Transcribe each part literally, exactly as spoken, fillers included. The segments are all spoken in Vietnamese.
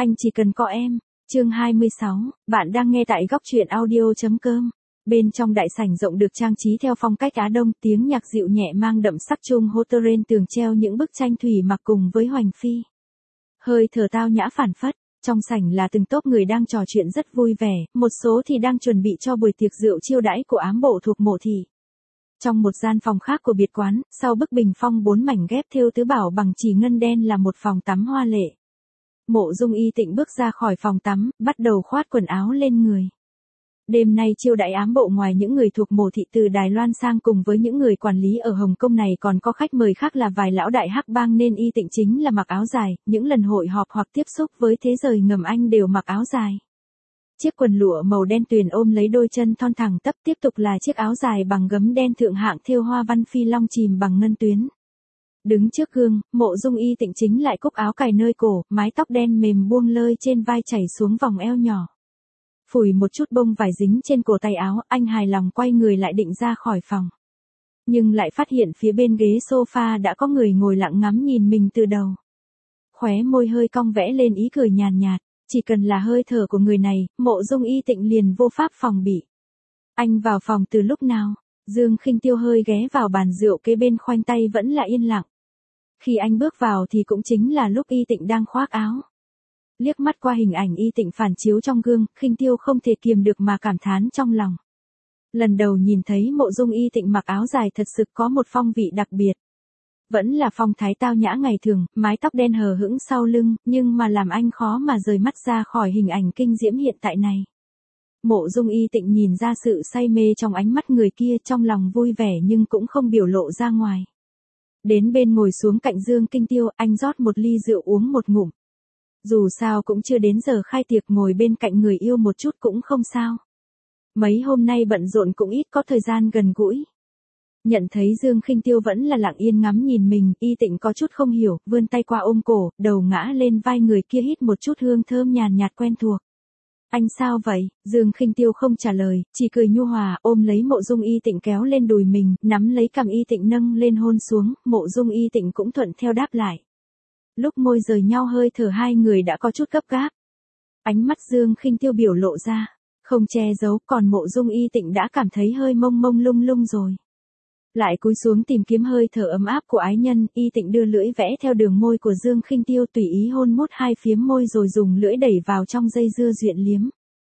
Anh chỉ cần có em. Chương hai mươi sáu, bạn đang nghe tại góc truyện audio.com. Bên trong đại sảnh rộng được trang trí theo phong cách Á Đông, tiếng nhạc dịu nhẹ mang đậm sắc Trung Hoa trên tường treo những bức tranh thủy mặc cùng với Hoành Phi. Hơi thở tao nhã phảng phất, trong sảnh là từng tốp người đang trò chuyện rất vui vẻ, một số thì đang chuẩn bị cho buổi tiệc rượu chiêu đãi của ám bộ thuộc Mộ thị. Trong một gian phòng khác của biệt quán, sau bức bình phong bốn mảnh ghép thêu tứ bảo bằng chỉ ngân đen là một phòng tắm hoa lệ. Mộ Dung Y Tịnh bước ra khỏi phòng tắm, bắt đầu khoát quần áo lên người. Đêm nay chiêu đãi ám bộ ngoài những người thuộc Mộ thị từ Đài Loan sang cùng với những người quản lý ở Hồng Kông này còn có khách mời khác là vài lão đại hắc bang nên Y Tịnh chính là mặc áo dài, những lần hội họp hoặc tiếp xúc với thế giới ngầm anh đều mặc áo dài. Chiếc quần lụa màu đen tuyền ôm lấy đôi chân thon thẳng tắp, tiếp tục là chiếc áo dài bằng gấm đen thượng hạng thêu hoa văn phi long chìm bằng ngân tuyến. Đứng trước gương, Mộ Dung Y Tịnh chính lại cúc áo cài nơi cổ, mái tóc đen mềm buông lơi trên vai chảy xuống vòng eo nhỏ. Phủi một chút bông vải dính trên cổ tay áo, anh hài lòng quay người lại định ra khỏi phòng. Nhưng lại phát hiện phía bên ghế sofa đã có người ngồi lặng ngắm nhìn mình từ đầu. Khóe môi hơi cong vẽ lên ý cười nhàn nhạt, chỉ cần là hơi thở của người này, Mộ Dung Y Tịnh liền vô pháp phòng bị. Anh vào phòng từ lúc nào? Dương Khinh Tiêu hơi ghé vào bàn rượu kế bên khoanh tay vẫn là yên lặng. Khi anh bước vào thì cũng chính là lúc Y Tịnh đang khoác áo. Liếc mắt qua hình ảnh Y Tịnh phản chiếu trong gương, Khinh Tiêu không thể kiềm được mà cảm thán trong lòng. Lần đầu nhìn thấy Mộ Dung Y Tịnh mặc áo dài thật sự có một phong vị đặc biệt. Vẫn là phong thái tao nhã ngày thường, mái tóc đen hờ hững sau lưng, nhưng mà làm anh khó mà rời mắt ra khỏi hình ảnh kinh diễm hiện tại này. Mộ Dung Y Tịnh nhìn ra sự say mê trong ánh mắt người kia, trong lòng vui vẻ nhưng cũng không biểu lộ ra ngoài. Đến bên ngồi xuống cạnh Dương Khinh Tiêu, anh rót một ly rượu uống một ngụm. Dù sao cũng chưa đến giờ khai tiệc, ngồi bên cạnh người yêu một chút cũng không sao. Mấy hôm nay bận rộn cũng ít có thời gian gần gũi. Nhận thấy Dương Khinh Tiêu vẫn là lặng yên ngắm nhìn mình, Y Tịnh có chút không hiểu, vươn tay qua ôm cổ, đầu ngã lên vai người kia hít một chút hương thơm nhàn nhạt quen thuộc. Anh sao vậy? Dương Khinh Tiêu không trả lời, chỉ cười nhu hòa, ôm lấy Mộ Dung Y Tịnh kéo lên đùi mình, nắm lấy cằm Y Tịnh nâng lên hôn xuống, Mộ Dung Y Tịnh cũng thuận theo đáp lại. Lúc môi rời nhau hơi thở hai người đã có chút gấp gáp. Ánh mắt Dương Khinh Tiêu biểu lộ ra, không che giấu, còn Mộ Dung Y Tịnh đã cảm thấy hơi mông mông lung lung rồi. Lại cúi xuống tìm kiếm hơi thở ấm áp của ái nhân, Y Tịnh đưa lưỡi vẽ theo đường môi của Dương Khinh Tiêu tùy ý hôn mút hai phiếm môi rồi dùng lưỡi đẩy vào trong dây dưa duyện liếm.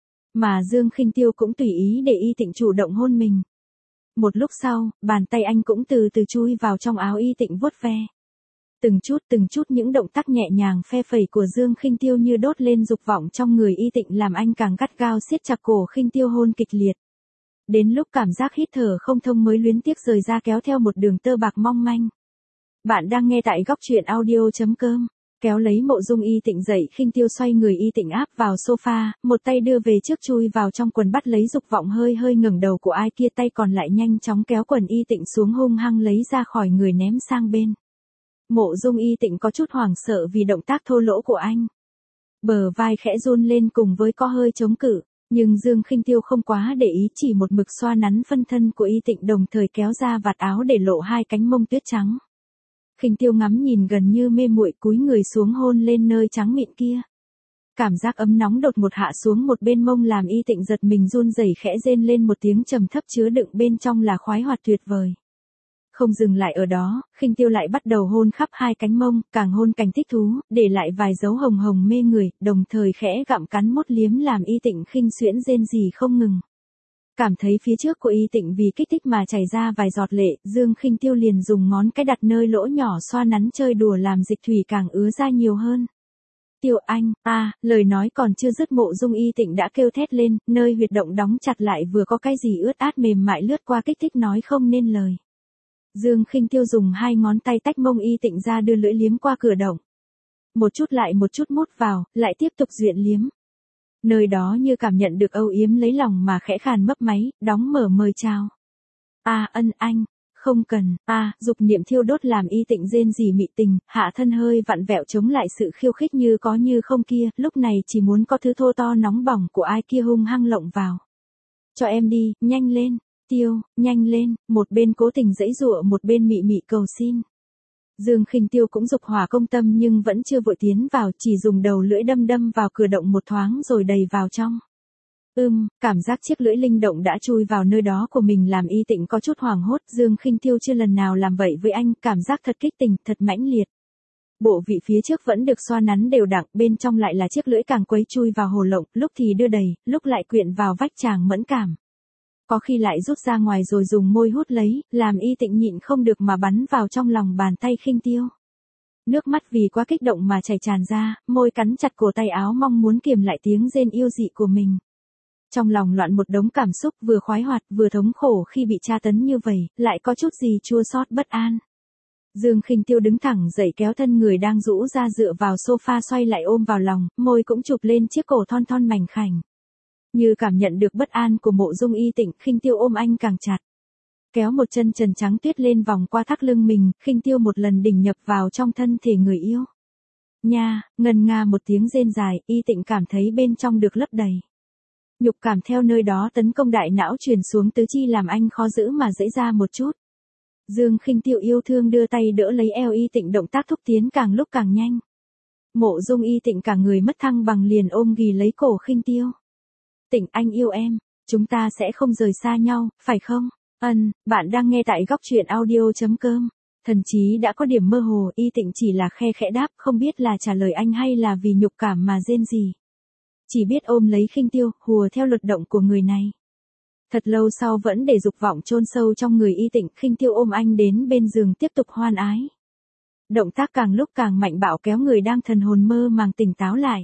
Mà Dương Khinh Tiêu cũng tùy ý để Y Tịnh chủ động hôn mình. Một lúc sau, bàn tay anh cũng từ từ chui vào trong áo Y Tịnh vuốt ve. Từng chút từng chút những động tác nhẹ nhàng phe phẩy của Dương Khinh Tiêu như đốt lên dục vọng trong người Y Tịnh làm anh càng gắt gao siết chặt cổ Khinh Tiêu hôn kịch liệt. Đến lúc cảm giác hít thở không thông mới luyến tiếc rời ra kéo theo một đường tơ bạc mong manh. Bạn đang nghe tại góc truyện audio.com. Kéo lấy Mộ Dung Y Tịnh dậy, Khinh Tiêu xoay người Y Tịnh áp vào sofa, một tay đưa về trước chui vào trong quần bắt lấy dục vọng hơi hơi ngẩng đầu của ai kia, tay còn lại nhanh chóng kéo quần Y Tịnh xuống hung hăng lấy ra khỏi người ném sang bên. Mộ Dung Y Tịnh có chút hoảng sợ vì động tác thô lỗ của anh. Bờ vai khẽ run lên cùng với có hơi chống cự. Nhưng Dương Khinh Tiêu không quá để ý, chỉ một mực xoa nắn phân thân của Y Tịnh đồng thời kéo ra vạt áo để lộ hai cánh mông tuyết trắng. Khinh Tiêu ngắm nhìn gần như mê muội cúi người xuống hôn lên nơi trắng mịn kia. Cảm giác ấm nóng đột một hạ xuống một bên mông làm Y Tịnh giật mình run rẩy khẽ rên lên một tiếng trầm thấp chứa đựng bên trong là khoái hoạt tuyệt vời. Không dừng lại ở đó, Khinh Tiêu lại bắt đầu hôn khắp hai cánh mông, càng hôn càng thích thú, để lại vài dấu hồng hồng mê người, đồng thời khẽ gặm cắn mốt liếm làm Y Tịnh khinh xuyễn rên rỉ không ngừng. Cảm thấy phía trước của Y Tịnh vì kích thích mà chảy ra vài giọt lệ, Dương Khinh Tiêu liền dùng ngón cái đặt nơi lỗ nhỏ xoa nắn chơi đùa làm dịch thủy càng ứa ra nhiều hơn. Tiêu anh, a, à, lời nói còn chưa dứt Mộ Dung Y Tịnh đã kêu thét lên, nơi huyệt động đóng chặt lại vừa có cái gì ướt át mềm mại lướt qua kích thích nói không nên lời. Dương Khinh Tiêu dùng hai ngón tay tách mông Y Tịnh ra đưa lưỡi liếm qua cửa động. Một chút lại một chút mút vào, lại tiếp tục duyện liếm. Nơi đó như cảm nhận được âu yếm lấy lòng mà khẽ khàn mấp máy, đóng mở mời chào. A à, ân anh, không cần, a à, dục niệm thiêu đốt làm Y Tịnh rên rỉ mị tình, hạ thân hơi vặn vẹo chống lại sự khiêu khích như có như không kia, lúc này chỉ muốn có thứ thô to nóng bỏng của ai kia hung hăng lộng vào. Cho em đi, nhanh lên. Tiêu, nhanh lên, một bên cố tình giãy giụa một bên mị mị cầu xin. Dương Khinh Tiêu cũng dục hỏa công tâm nhưng vẫn chưa vội tiến vào, chỉ dùng đầu lưỡi đâm đâm vào cửa động một thoáng rồi đầy vào trong. Ưm, cảm giác chiếc lưỡi linh động đã chui vào nơi đó của mình làm Y Tịnh có chút hoảng hốt, Dương Khinh Tiêu chưa lần nào làm vậy với anh, cảm giác thật kích tình, thật mãnh liệt. Bộ vị phía trước vẫn được xoa nắn đều đặn, bên trong lại là chiếc lưỡi càng quấy chui vào hồ lộng, lúc thì đưa đầy, lúc lại quyện vào vách tràng mẫn cảm. Có khi lại rút ra ngoài rồi dùng môi hút lấy, làm Y Tịnh nhịn không được mà bắn vào trong lòng bàn tay Khinh Tiêu. Nước mắt vì quá kích động mà chảy tràn ra, môi cắn chặt cổ tay áo mong muốn kiềm lại tiếng rên yêu dị của mình. Trong lòng loạn một đống cảm xúc vừa khoái hoạt vừa thống khổ khi bị tra tấn như vậy, lại có chút gì chua xót bất an. Dương Khinh Tiêu đứng thẳng dậy kéo thân người đang rũ ra dựa vào sofa xoay lại ôm vào lòng, môi cũng chụp lên chiếc cổ thon thon mảnh khảnh. Như cảm nhận được bất an của Mộ Dung Y Tịnh, Khinh Tiêu ôm anh càng chặt. Kéo một chân trần trắng tuyết lên vòng qua thắt lưng mình, Khinh Tiêu một lần đỉnh nhập vào trong thân thể người yêu. Nha, ngân nga một tiếng rên dài, Y Tịnh cảm thấy bên trong được lấp đầy. Nhục cảm theo nơi đó tấn công đại não truyền xuống tứ chi làm anh khó giữ mà dãy ra một chút. Dương Khinh Tiêu yêu thương đưa tay đỡ lấy eo Y Tịnh, động tác thúc tiến càng lúc càng nhanh. Mộ Dung Y Tịnh cả người mất thăng bằng liền ôm ghì lấy cổ Khinh Tiêu. Tịnh, anh yêu em, chúng ta sẽ không rời xa nhau, phải không? Ân, bạn đang nghe tại góc truyện audio chấm com. Thần chí đã có điểm mơ hồ, Y Tịnh chỉ là khe khẽ đáp, không biết là trả lời anh hay là vì nhục cảm mà rên gì. Chỉ biết ôm lấy Khinh Tiêu, hùa theo luật động của người này. Thật lâu sau vẫn để dục vọng chôn sâu trong người Y Tịnh, Khinh Tiêu ôm anh đến bên giường tiếp tục hoan ái. Động tác càng lúc càng mạnh bạo kéo người đang thần hồn mơ màng tỉnh táo lại.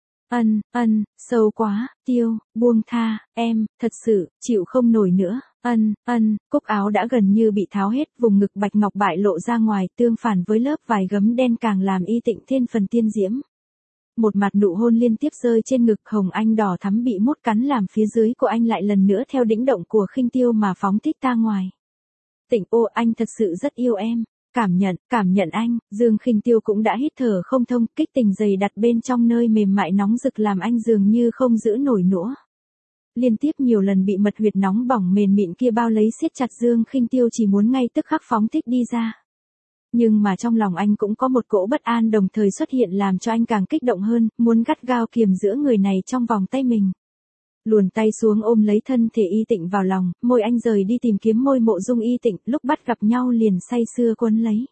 Ân, ân, sâu quá, Tiêu, buông tha, em, thật sự, chịu không nổi nữa. Ân, ân, cúc áo đã gần như bị tháo hết, vùng ngực bạch ngọc bại lộ ra ngoài, tương phản với lớp vải gấm đen càng làm Y Tịnh thêm phần tiên diễm. Một mặt nụ hôn liên tiếp rơi trên ngực hồng anh đỏ thắm bị mút cắn làm phía dưới của anh lại lần nữa theo đĩnh động của Khinh Tiêu mà phóng thích ra ngoài. Tịnh, ô, anh thật sự rất yêu em. Cảm nhận, cảm nhận anh, Dương Khinh Tiêu cũng đã hít thở không thông, kích tình dày đặt bên trong nơi mềm mại nóng rực làm anh dường như không giữ nổi nữa. Liên tiếp nhiều lần bị mật huyệt nóng bỏng mềm mịn kia bao lấy siết chặt, Dương Khinh Tiêu chỉ muốn ngay tức khắc phóng thích đi ra. Nhưng mà trong lòng anh cũng có một cỗ bất an đồng thời xuất hiện làm cho anh càng kích động hơn, muốn gắt gao kiềm giữ người này trong vòng tay mình. Luồn tay xuống ôm lấy thân thể Y Tịnh vào lòng, môi anh rời đi tìm kiếm môi Mộ Dung Y Tịnh, lúc bắt gặp nhau liền say sưa quấn lấy.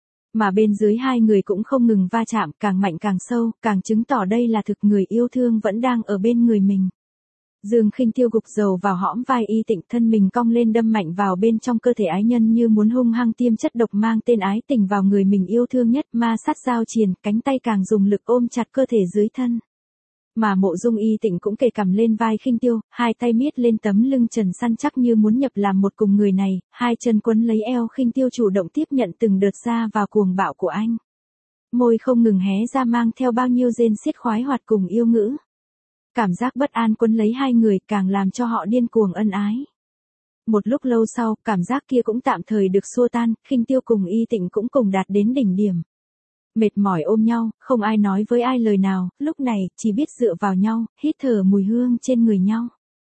Mà bên dưới hai người cũng không ngừng va chạm, càng mạnh càng sâu, càng chứng tỏ đây là thực người yêu thương vẫn đang ở bên người mình. Dương Khinh Tiêu gục dầu vào hõm vai Y Tịnh, thân mình cong lên đâm mạnh vào bên trong cơ thể ái nhân như muốn hung hăng tiêm chất độc mang tên ái tình vào người mình yêu thương nhất, ma sát giao triền, cánh tay càng dùng lực ôm chặt cơ thể dưới thân. Mà Mộ Dung Y Tịnh cũng kề cằm lên vai Khinh Tiêu, hai tay miết lên tấm lưng trần săn chắc như muốn nhập làm một cùng người này, hai chân quấn lấy eo Khinh Tiêu chủ động tiếp nhận từng đợt ra vào cuồng bạo của anh. Môi không ngừng hé ra mang theo bao nhiêu rên xiết khoái hoạt cùng yêu ngữ. Cảm giác bất an quấn lấy hai người càng làm cho họ điên cuồng ân ái. Một lúc lâu sau, cảm giác kia cũng tạm thời được xua tan, Khinh Tiêu cùng Y Tịnh cũng cùng đạt đến đỉnh điểm. Mệt mỏi ôm nhau, không ai nói với ai lời nào, lúc này, chỉ biết dựa vào nhau, hít thở mùi hương trên người nhau.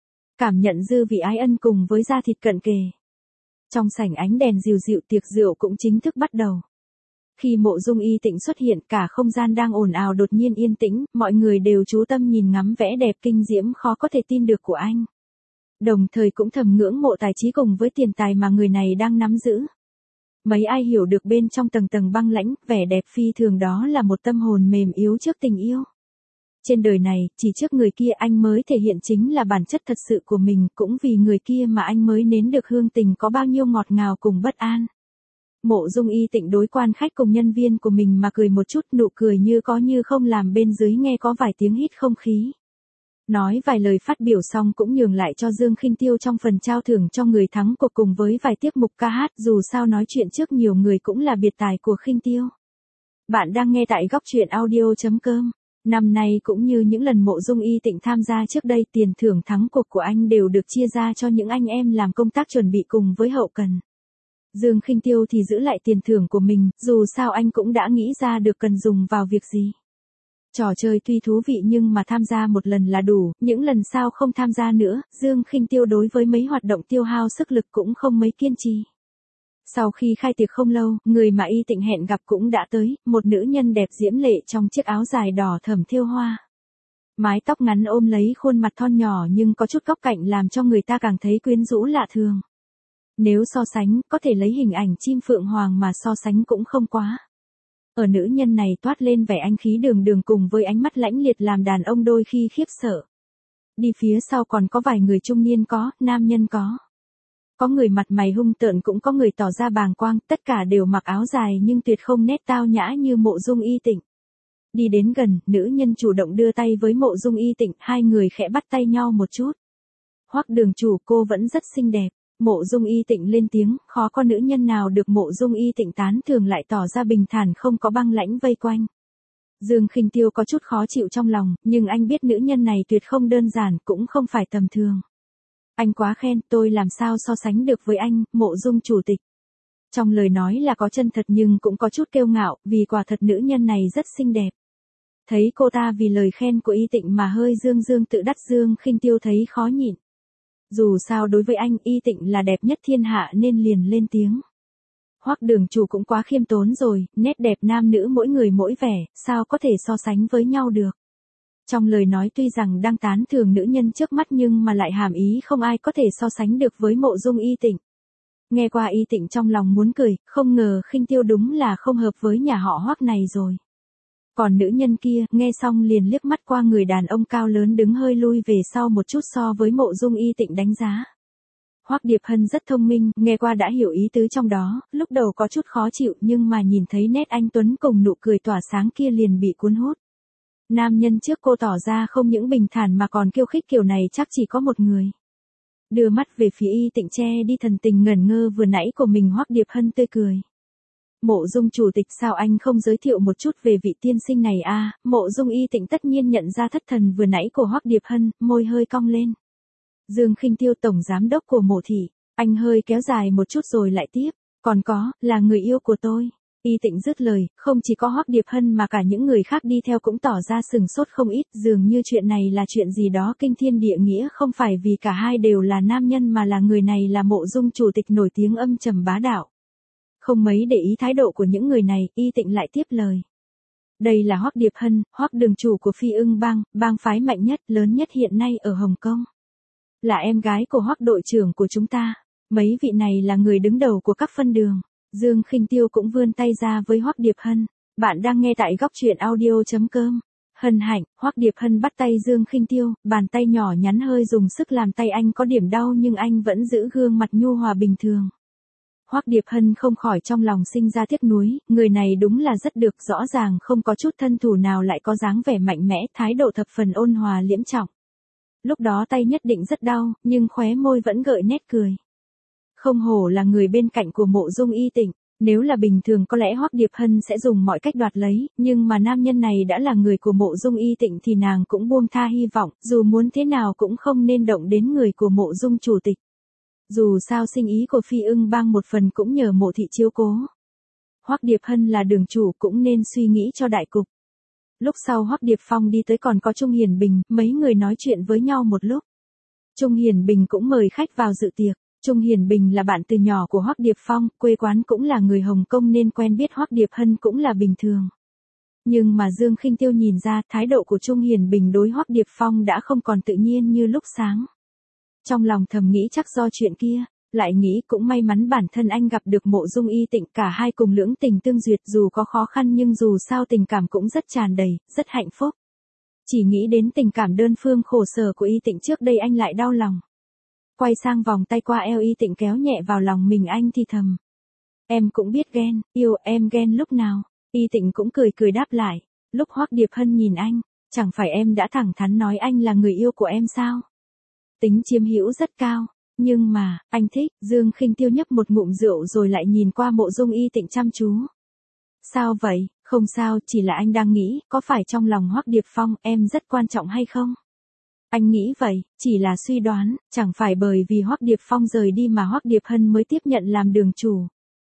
Cảm nhận dư vị ái ân cùng với da thịt cận kề. Trong sảnh ánh đèn dịu dịu tiệc rượu cũng chính thức bắt đầu. Khi Mộ Dung Y Tịnh xuất hiện cả không gian đang ồn ào đột nhiên yên tĩnh, mọi người đều chú tâm nhìn ngắm vẻ đẹp kinh diễm khó có thể tin được của anh. Đồng thời cũng thầm ngưỡng mộ tài trí cùng với tiền tài mà người này đang nắm giữ. Mấy ai hiểu được bên trong tầng tầng băng lãnh, vẻ đẹp phi thường đó là một tâm hồn mềm yếu trước tình yêu. Trên đời này, chỉ trước người kia anh mới thể hiện chính là bản chất thật sự của mình, cũng vì người kia mà anh mới nếm được hương tình có bao nhiêu ngọt ngào cùng bất an. Mộ Dung Y Tịnh đối quan khách cùng nhân viên của mình mà cười một chút, nụ cười như có như không làm bên dưới nghe có vài tiếng hít không khí. Nói vài lời phát biểu xong cũng nhường lại cho Dương Khinh Tiêu trong phần trao thưởng cho người thắng cuộc cùng với vài tiết mục ca hát, dù sao nói chuyện trước nhiều người cũng là biệt tài của Khinh Tiêu. Bạn đang nghe tại góc truyện audio chấm com. Năm nay cũng như những lần Mộ Dung Y Tịnh tham gia trước đây, tiền thưởng thắng cuộc của anh đều được chia ra cho những anh em làm công tác chuẩn bị cùng với hậu cần. Dương Khinh Tiêu thì giữ lại tiền thưởng của mình, dù sao anh cũng đã nghĩ ra được cần dùng vào việc gì. Trò chơi tuy thú vị nhưng mà tham gia một lần là đủ, những lần sau không tham gia nữa, Dương Khinh Tiêu đối với mấy hoạt động tiêu hao sức lực cũng không mấy kiên trì. Sau khi khai tiệc không lâu, người mà Y Tịnh hẹn gặp cũng đã tới, một nữ nhân đẹp diễm lệ trong chiếc áo dài đỏ thẫm thêu hoa. Mái tóc ngắn ôm lấy khuôn mặt thon nhỏ nhưng có chút góc cạnh làm cho người ta càng thấy quyến rũ lạ thường. Nếu so sánh, có thể lấy hình ảnh chim phượng hoàng mà so sánh cũng không quá. Ở nữ nhân này toát lên vẻ anh khí đường đường cùng với ánh mắt lãnh liệt làm đàn ông đôi khi khiếp sợ. Đi phía sau còn có vài người trung niên có, nam nhân có. Có người mặt mày hung tợn cũng có người tỏ ra bàng quang, tất cả đều mặc áo dài nhưng tuyệt không nét tao nhã như Mộ Dung Y Tịnh. Đi đến gần, nữ nhân chủ động đưa tay với Mộ Dung Y Tịnh, hai người khẽ bắt tay nhau một chút. Hoắc đường chủ, cô vẫn rất xinh đẹp. Mộ Dung Y Tịnh lên tiếng, khó có nữ nhân nào được Mộ Dung Y Tịnh tán thường lại tỏ ra bình thản không có băng lãnh vây quanh. Dương Khinh Tiêu có chút khó chịu trong lòng, nhưng anh biết nữ nhân này tuyệt không đơn giản, cũng không phải tầm thường. Anh quá khen, tôi làm sao so sánh được với anh, Mộ Dung chủ tịch. Trong lời nói là có chân thật nhưng cũng có chút kiêu ngạo, vì quả thật nữ nhân này rất xinh đẹp. Thấy cô ta vì lời khen của Y Tịnh mà hơi dương dương tự đắc, Dương Khinh Tiêu thấy khó nhịn. Dù sao đối với anh, Y Tịnh là đẹp nhất thiên hạ nên liền lên tiếng. Hoắc đường chủ cũng quá khiêm tốn rồi, nét đẹp nam nữ mỗi người mỗi vẻ, sao có thể so sánh với nhau được. Trong lời nói tuy rằng đang tán thưởng nữ nhân trước mắt nhưng mà lại hàm ý không ai có thể so sánh được với Mộ Dung Y Tịnh. Nghe qua Y Tịnh trong lòng muốn cười, không ngờ Khinh Tiêu đúng là không hợp với nhà họ Hoắc này rồi. Còn nữ nhân kia, nghe xong liền liếc mắt qua người đàn ông cao lớn đứng hơi lui về sau một chút so với Mộ Dung Y Tịnh đánh giá. Hoắc Điệp Hân rất thông minh, nghe qua đã hiểu ý tứ trong đó, lúc đầu có chút khó chịu nhưng mà nhìn thấy nét anh tuấn cùng nụ cười tỏa sáng kia liền bị cuốn hút. Nam nhân trước cô tỏ ra không những bình thản mà còn kiêu khích kiểu này chắc chỉ có một người. Đưa mắt về phía Y Tịnh che đi thần tình ngẩn ngơ vừa nãy của mình, Hoắc Điệp Hân tươi cười. Mộ Dung chủ tịch, sao anh không giới thiệu một chút về vị tiên sinh này a? À, Mộ Dung Y Tịnh tất nhiên nhận ra thất thần vừa nãy của Hoắc Điệp Hân, môi hơi cong lên. Dương Khinh Tiêu, tổng giám đốc của Mộ thị, anh hơi kéo dài một chút rồi lại tiếp, còn có, là người yêu của tôi. Y Tịnh dứt lời, không chỉ có Hoắc Điệp Hân mà cả những người khác đi theo cũng tỏ ra sừng sốt không ít, dường như chuyện này là chuyện gì đó kinh thiên địa nghĩa, không phải vì cả hai đều là nam nhân mà là người này là Mộ Dung chủ tịch nổi tiếng âm trầm bá đạo. Không mấy để ý thái độ của những người này, Y Tịnh lại tiếp lời. Đây là Hoắc Điệp Hân, Hoắc đường chủ của Phi Ưng bang, bang phái mạnh nhất, lớn nhất hiện nay ở Hồng Kông. Là em gái của Hoắc đội trưởng của chúng ta. Mấy vị này là người đứng đầu của các phân đường. Dương Khinh Tiêu cũng vươn tay ra với Hoắc Điệp Hân. Bạn đang nghe tại góc truyện audio chấm com. Hân hạnh, Hoắc Điệp Hân bắt tay Dương Khinh Tiêu, bàn tay nhỏ nhắn hơi dùng sức làm tay anh có điểm đau nhưng anh vẫn giữ gương mặt nhu hòa bình thường. Hoắc Điệp Hân không khỏi trong lòng sinh ra tiếc nuối, người này đúng là rất được, rõ ràng không có chút thân thủ nào lại có dáng vẻ mạnh mẽ, thái độ thập phần ôn hòa liễm trọng. Lúc đó tay nhất định rất đau, nhưng khóe môi vẫn gợi nét cười. Không hổ là người bên cạnh của Mộ Dung Y Tịnh, nếu là bình thường có lẽ Hoắc Điệp Hân sẽ dùng mọi cách đoạt lấy, nhưng mà nam nhân này đã là người của Mộ Dung Y Tịnh thì nàng cũng buông tha hy vọng, dù muốn thế nào cũng không nên động đến người của Mộ Dung chủ tịch. Dù sao sinh ý của Phi Ưng bang một phần cũng nhờ Mộ thị chiếu cố. Hoắc Điệp Hân là đường chủ cũng nên suy nghĩ cho đại cục. Lúc sau Hoắc Điệp Phong đi tới còn có Trung Hiền Bình, mấy người nói chuyện với nhau một lúc. Trung Hiền Bình cũng mời khách vào dự tiệc. Trung Hiền Bình là bạn từ nhỏ của Hoắc Điệp Phong, quê quán cũng là người Hồng Kông nên quen biết Hoắc Điệp Hân cũng là bình thường. Nhưng mà Dương Khinh Tiêu nhìn ra thái độ của Trung Hiền Bình đối Hoắc Điệp Phong đã không còn tự nhiên như lúc sáng. Trong lòng thầm nghĩ chắc do chuyện kia, lại nghĩ cũng may mắn bản thân anh gặp được Mộ Dung Y Tịnh, cả hai cùng lưỡng tình tương duyệt, dù có khó khăn nhưng dù sao tình cảm cũng rất tràn đầy, rất hạnh phúc. Chỉ nghĩ đến tình cảm đơn phương khổ sở của Y Tịnh trước đây anh lại đau lòng. Quay sang vòng tay qua eo Y Tịnh kéo nhẹ vào lòng mình, anh thì thầm. Em cũng biết ghen, yêu em ghen lúc nào. Y Tịnh cũng cười cười đáp lại. Lúc Hoắc Điệp Hân nhìn anh, chẳng phải em đã thẳng thắn nói anh là người yêu của em sao? Tính chiếm hữu rất cao, nhưng mà, anh thích. Dương Khinh Tiêu nhấp một ngụm rượu rồi lại nhìn qua Mộ Dung Y Tịnh chăm chú. Sao vậy? Không sao, chỉ là anh đang nghĩ, có phải trong lòng Hoắc Điệp Phong em rất quan trọng hay không? Anh nghĩ vậy, chỉ là suy đoán, chẳng phải bởi vì Hoắc Điệp Phong rời đi mà Hoắc Điệp Hân mới tiếp nhận làm đường chủ.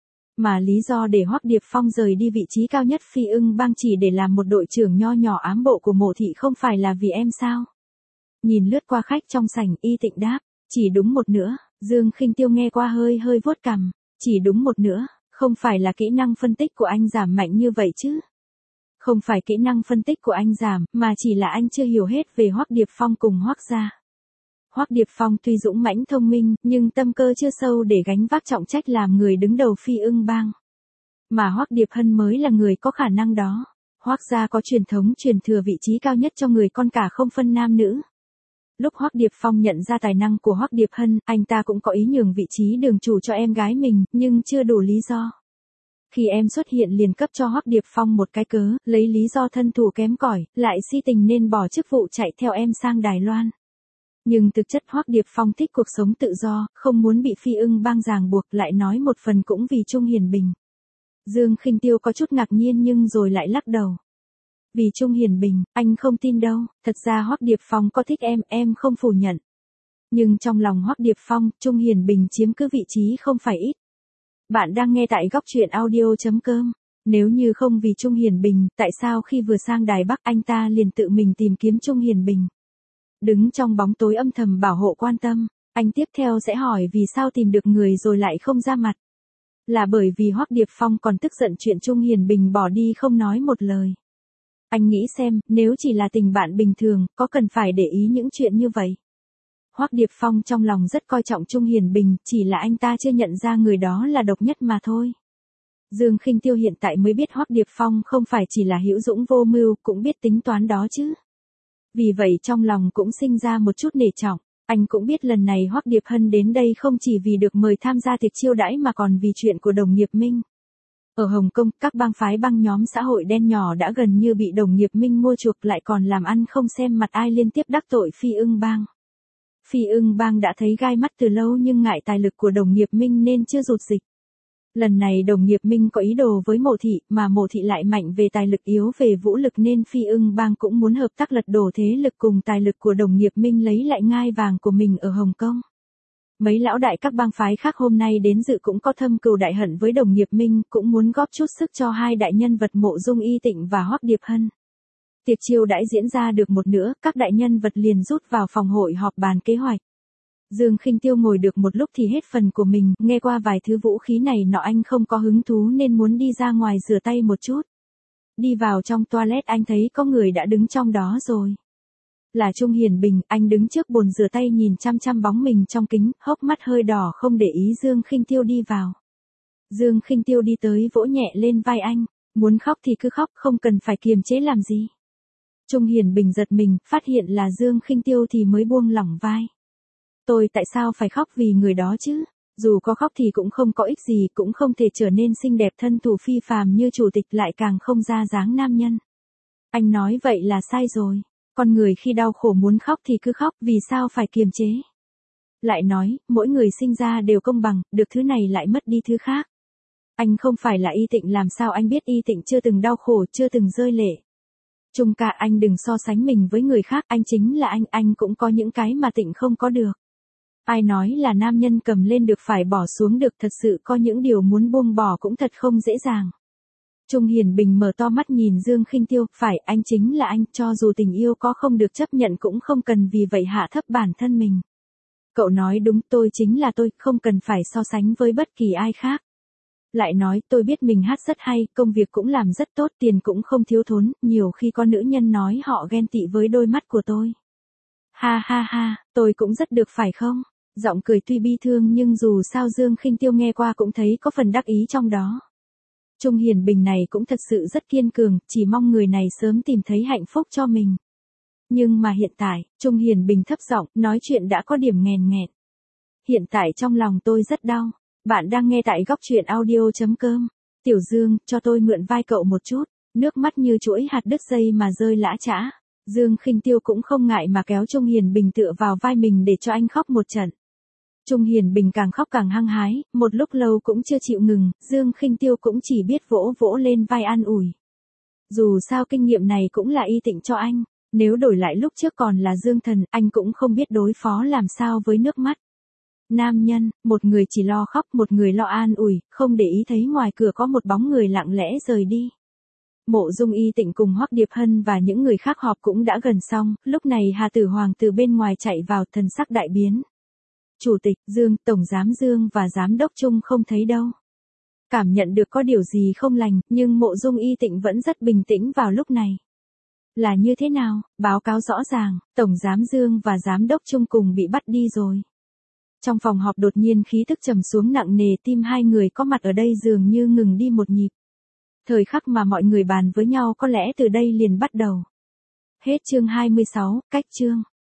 Mà lý do để Hoắc Điệp Phong rời đi vị trí cao nhất Phi Ưng bang chỉ để làm một đội trưởng nho nhỏ ám bộ của Mộ thị không phải là vì em sao? Nhìn lướt qua khách trong sảnh, Y Tịnh đáp, chỉ đúng một nữa. Dương Khinh Tiêu nghe qua hơi hơi vuốt cằm. Chỉ đúng một nữa, không phải là kỹ năng phân tích của anh giảm mạnh như vậy chứ. Không phải kỹ năng phân tích của anh giảm, mà chỉ là anh chưa hiểu hết về Hoắc Điệp Phong cùng Hoắc gia. Hoắc Điệp Phong tuy dũng mãnh thông minh, nhưng tâm cơ chưa sâu để gánh vác trọng trách làm người đứng đầu Phi Ưng Bang. Mà Hoắc Điệp Hân mới là người có khả năng đó. Hoắc gia có truyền thống truyền thừa vị trí cao nhất cho người con cả không phân nam nữ. Lúc Hoắc Điệp Phong nhận ra tài năng của Hoắc Điệp Hân, anh ta cũng có ý nhường vị trí đường chủ cho em gái mình, nhưng chưa đủ lý do. Khi em xuất hiện liền cấp cho Hoắc Điệp Phong một cái cớ, lấy lý do thân thủ kém cỏi, lại si tình nên bỏ chức vụ chạy theo em sang Đài Loan. Nhưng thực chất Hoắc Điệp Phong thích cuộc sống tự do, không muốn bị Phi Ưng Bang ràng buộc, lại nói một phần cũng vì Trung Hiền Bình. Dương Khinh Tiêu có chút ngạc nhiên nhưng rồi lại lắc đầu. Vì Trung Hiền Bình, anh không tin đâu, thật ra Hoắc Điệp Phong có thích em, em không phủ nhận. Nhưng trong lòng Hoắc Điệp Phong, Trung Hiền Bình chiếm cứ vị trí không phải ít. Bạn đang nghe tại góc truyện audio chấm com. Nếu như không vì Trung Hiền Bình, tại sao khi vừa sang Đài Bắc anh ta liền tự mình tìm kiếm Trung Hiền Bình? Đứng trong bóng tối âm thầm bảo hộ quan tâm, anh tiếp theo sẽ hỏi vì sao tìm được người rồi lại không ra mặt. Là bởi vì Hoắc Điệp Phong còn tức giận chuyện Trung Hiền Bình bỏ đi không nói một lời. Anh nghĩ xem, nếu chỉ là tình bạn bình thường, có cần phải để ý những chuyện như vậy? Hoắc Điệp Phong trong lòng rất coi trọng Trung Hiền Bình, chỉ là anh ta chưa nhận ra người đó là độc nhất mà thôi. Dương Khinh Tiêu hiện tại mới biết Hoắc Điệp Phong không phải chỉ là hữu dũng vô mưu, cũng biết tính toán đó chứ. Vì vậy trong lòng cũng sinh ra một chút nể trọng. Anh cũng biết lần này Hoắc Điệp Hân đến đây không chỉ vì được mời tham gia tiệc chiêu đãi mà còn vì chuyện của đồng nghiệp Minh. Ở Hồng Kông, các bang phái băng nhóm xã hội đen nhỏ đã gần như bị đồng nghiệp Minh mua chuộc, lại còn làm ăn không xem mặt ai liên tiếp đắc tội Phi Ưng Bang. Phi Ưng Bang đã thấy gai mắt từ lâu nhưng ngại tài lực của đồng nghiệp Minh nên chưa rụt dịch. Lần này đồng nghiệp Minh có ý đồ với Mộ Thị, mà Mộ Thị lại mạnh về tài lực yếu về vũ lực nên Phi Ưng Bang cũng muốn hợp tác lật đổ thế lực cùng tài lực của đồng nghiệp Minh lấy lại ngai vàng của mình ở Hồng Kông. Mấy lão đại các bang phái khác hôm nay đến dự cũng có thâm cừu đại hận với đồng nghiệp Minh, cũng muốn góp chút sức cho hai đại nhân vật Mộ Dung Y Tịnh và Hoắc Điệp Hân. Tiệc chiêu đãi diễn ra được một nửa, các đại nhân vật liền rút vào phòng hội họp bàn kế hoạch. Dương Khinh Tiêu ngồi được một lúc thì hết phần của mình, nghe qua vài thứ vũ khí này nọ anh không có hứng thú nên muốn đi ra ngoài rửa tay một chút. Đi vào trong toilet anh thấy có người đã đứng trong đó rồi. Là Trung Hiền Bình, anh đứng trước bồn rửa tay nhìn chăm chăm bóng mình trong kính, hốc mắt hơi đỏ không để ý Dương Khinh Tiêu đi vào. Dương Khinh Tiêu đi tới vỗ nhẹ lên vai anh, muốn khóc thì cứ khóc, không cần phải kiềm chế làm gì. Trung Hiền Bình giật mình, phát hiện là Dương Khinh Tiêu thì mới buông lỏng vai. Tôi tại sao phải khóc vì người đó chứ? Dù có khóc thì cũng không có ích gì, cũng không thể trở nên xinh đẹp thân thủ phi phàm như chủ tịch, lại càng không ra dáng nam nhân. Anh nói vậy là sai rồi. Con người khi đau khổ muốn khóc thì cứ khóc, vì sao phải kiềm chế? Lại nói, mỗi người sinh ra đều công bằng, được thứ này lại mất đi thứ khác. Anh không phải là Y Tịnh, làm sao anh biết Y Tịnh chưa từng đau khổ, chưa từng rơi lệ. Trung ca, anh đừng so sánh mình với người khác, anh chính là anh, anh cũng có những cái mà Tịnh không có được. Ai nói là nam nhân cầm lên được phải bỏ xuống được, thật sự có những điều muốn buông bỏ cũng thật không dễ dàng. Trung Hiền Bình mở to mắt nhìn Dương Khinh Tiêu, phải, anh chính là anh, cho dù tình yêu có không được chấp nhận cũng không cần vì vậy hạ thấp bản thân mình. Cậu nói đúng, tôi chính là tôi, không cần phải so sánh với bất kỳ ai khác. Lại nói, tôi biết mình hát rất hay, công việc cũng làm rất tốt, tiền cũng không thiếu thốn, nhiều khi có nữ nhân nói họ ghen tị với đôi mắt của tôi. Ha ha ha, tôi cũng rất được phải không? Giọng cười tuy bi thương nhưng dù sao Dương Khinh Tiêu nghe qua cũng thấy có phần đắc ý trong đó. Trung Hiền Bình này cũng thật sự rất kiên cường, chỉ mong người này sớm tìm thấy hạnh phúc cho mình. Nhưng mà hiện tại, Trung Hiền Bình thấp giọng, nói chuyện đã có điểm nghèn nghẹn. Hiện tại trong lòng tôi rất đau. Bạn đang nghe tại góc truyện audio chấm com. Tiểu Dương, cho tôi mượn vai cậu một chút. Nước mắt như chuỗi hạt đứt dây mà rơi lã chã. Dương Khinh Tiêu cũng không ngại mà kéo Trung Hiền Bình tựa vào vai mình để cho anh khóc một trận. Trung Hiền Bình càng khóc càng hăng hái, một lúc lâu cũng chưa chịu ngừng, Dương Khinh Tiêu cũng chỉ biết vỗ vỗ lên vai an ủi. Dù sao kinh nghiệm này cũng là Y Tịnh cho anh, nếu đổi lại lúc trước còn là Dương Thần, anh cũng không biết đối phó làm sao với nước mắt. Nam nhân, một người chỉ lo khóc, một người lo an ủi, không để ý thấy ngoài cửa có một bóng người lặng lẽ rời đi. Mộ Dung Y Tịnh cùng Hoắc Điệp Hân và những người khác họp cũng đã gần xong, lúc này Hà Tử Hoàng từ bên ngoài chạy vào, thần sắc đại biến. Chủ tịch Dương, Tổng Giám Dương và Giám đốc Trung không thấy đâu. Cảm nhận được có điều gì không lành, nhưng Mộ Dung Y Tịnh vẫn rất bình tĩnh vào lúc này. Là như thế nào? Báo cáo rõ ràng, Tổng Giám Dương và Giám đốc Trung cùng bị bắt đi rồi. Trong phòng họp đột nhiên khí thức trầm xuống nặng nề, tim hai người có mặt ở đây dường như ngừng đi một nhịp. Thời khắc mà mọi người bàn với nhau có lẽ từ đây liền bắt đầu. Hết chương hai mươi sáu, cách chương.